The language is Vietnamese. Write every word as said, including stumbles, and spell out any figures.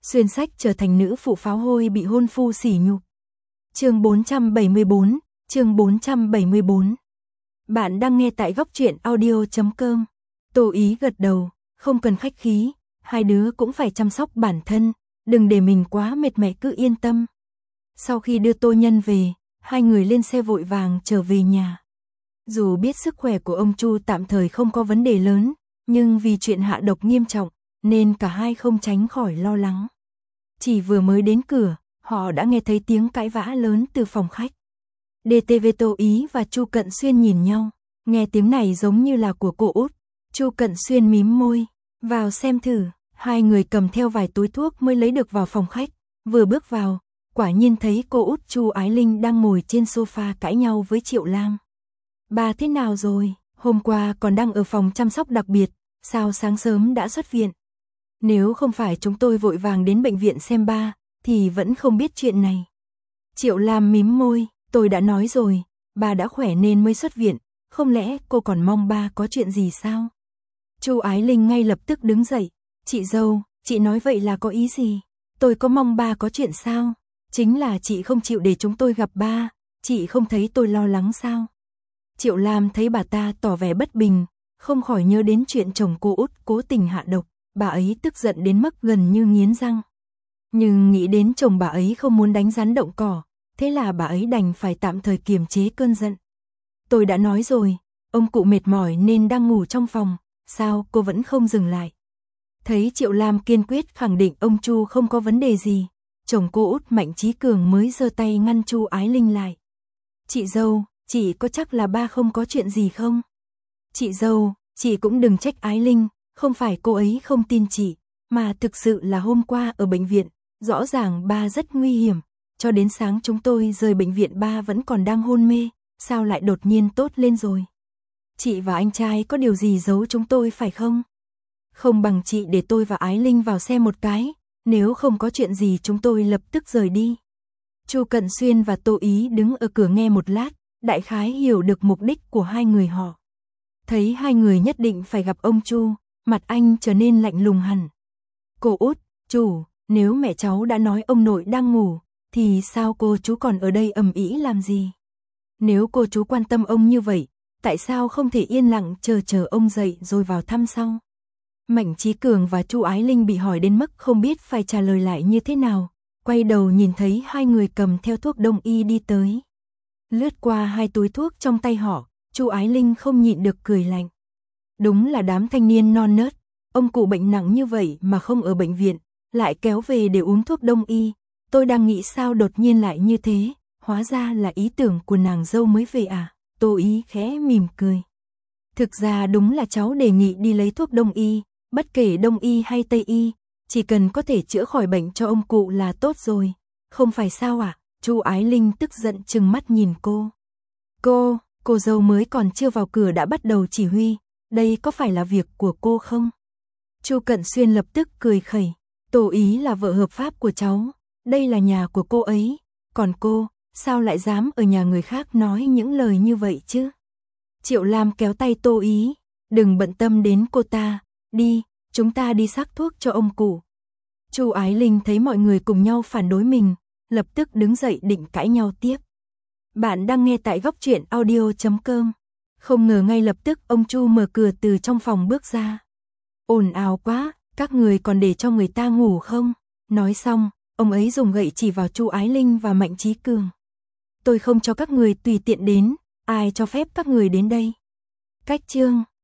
xuyên sách trở thành nữ phụ pháo hôi bị hôn phu sỉ nhục. Chương bốn trăm bảy mươi bốn, chương bốn trăm bảy mươi bốn. Bạn đang nghe tại góc truyện audio chấm com. Tô Ý gật đầu, không cần khách khí, hai đứa cũng phải chăm sóc bản thân, đừng để mình quá mệt mẹ cứ yên tâm. Sau khi đưa Tô Nhân về, hai người lên xe vội vàng trở về nhà. Dù biết sức khỏe của ông Chu tạm thời không có vấn đề lớn, nhưng vì chuyện hạ độc nghiêm trọng, nên cả hai không tránh khỏi lo lắng. Chỉ vừa mới đến cửa, họ đã nghe thấy tiếng cãi vã lớn từ phòng khách. đê tê vê Tô Ý và Chu Cận Xuyên nhìn nhau, nghe tiếng này giống như là của cô út. Chu Cận Xuyên mím môi, vào xem thử. Hai người cầm theo vài túi thuốc mới lấy được vào phòng khách. Vừa bước vào, quả nhiên thấy cô út Chu Ái Linh đang ngồi trên sofa cãi nhau với Triệu Lam. Bà thế nào rồi? Hôm qua còn đang ở phòng chăm sóc đặc biệt, sao sáng sớm đã xuất viện? Nếu không phải chúng tôi vội vàng đến bệnh viện xem ba, thì vẫn không biết chuyện này. Triệu Lam mím môi, tôi đã nói rồi, bà đã khỏe nên mới xuất viện, không lẽ cô còn mong ba có chuyện gì sao? Chu Ái Linh ngay lập tức đứng dậy, chị dâu, chị nói vậy là có ý gì? Tôi có mong ba có chuyện sao? Chính là chị không chịu để chúng tôi gặp ba, chị không thấy tôi lo lắng sao? Triệu Lam thấy bà ta tỏ vẻ bất bình, không khỏi nhớ đến chuyện chồng cô út cố tình hạ độc, bà ấy tức giận đến mức gần như nghiến răng. Nhưng nghĩ đến chồng bà ấy không muốn đánh rắn động cỏ, thế là bà ấy đành phải tạm thời kiềm chế cơn giận. Tôi đã nói rồi, ông cụ mệt mỏi nên đang ngủ trong phòng, sao cô vẫn không dừng lại? Thấy Triệu Lam kiên quyết khẳng định ông Chu không có vấn đề gì, chồng cô út Mạnh Chí Cường mới giơ tay ngăn Chu Ái Linh lại. Chị dâu, chị có chắc là ba không có chuyện gì không? Chị dâu, chị cũng đừng trách Ái Linh, không phải cô ấy không tin chị, mà thực sự là hôm qua ở bệnh viện, rõ ràng ba rất nguy hiểm, cho đến sáng chúng tôi rời bệnh viện ba vẫn còn đang hôn mê, sao lại đột nhiên tốt lên rồi? Chị và anh trai có điều gì giấu chúng tôi phải không? Không bằng chị để tôi và Ái Linh vào xe một cái, nếu không có chuyện gì chúng tôi lập tức rời đi. Chu Cận Xuyên và Tô Ý đứng ở cửa nghe một lát, đại khái hiểu được mục đích của hai người họ. Thấy hai người nhất định phải gặp ông Chu, mặt anh trở nên lạnh lùng hẳn. Cô út, chủ, nếu mẹ cháu đã nói ông nội đang ngủ, thì sao cô chú còn ở đây ầm ĩ làm gì? Nếu cô chú quan tâm ông như vậy, tại sao không thể yên lặng chờ chờ ông dậy rồi vào thăm sau? Mạnh Chí Cường và Chu Ái Linh bị hỏi đến mức không biết phải trả lời lại như thế nào, quay đầu nhìn thấy hai người cầm theo thuốc đông y đi tới. Lướt qua hai túi thuốc trong tay họ, Chu Ái Linh không nhịn được cười lạnh. Đúng là đám thanh niên non nớt, ông cụ bệnh nặng như vậy mà không ở bệnh viện, lại kéo về để uống thuốc đông y. Tôi đang nghĩ sao đột nhiên lại như thế, hóa ra là ý tưởng của nàng dâu mới về à? Tô Ý khẽ mỉm cười. Thực ra đúng là cháu đề nghị đi lấy thuốc đông y, bất kể đông y hay tây y, chỉ cần có thể chữa khỏi bệnh cho ông cụ là tốt rồi, không phải sao ạ? À? Chu Ái Linh tức giận trừng mắt nhìn cô. Cô, cô dâu mới còn chưa vào cửa đã bắt đầu chỉ huy, đây có phải là việc của cô không? Chu Cận Xuyên lập tức cười khẩy, Tô Ý là vợ hợp pháp của cháu, đây là nhà của cô ấy, còn cô, sao lại dám ở nhà người khác nói những lời như vậy chứ? Triệu Lam kéo tay Tô Ý, đừng bận tâm đến cô ta, đi, chúng ta đi sắc thuốc cho ông cụ. Chu Ái Linh thấy mọi người cùng nhau phản đối mình, lập tức đứng dậy định cãi nhau tiếp. Bạn đang nghe tại góc truyện audio chấm com. Không ngờ ngay lập tức ông Chu mở cửa từ trong phòng bước ra. Ồn ào quá, các người còn để cho người ta ngủ không? Nói xong, ông ấy dùng gậy chỉ vào Chu Ái Linh và Mạnh Chí Cường. Tôi không cho các người tùy tiện đến, ai cho phép các người đến đây? Cách chương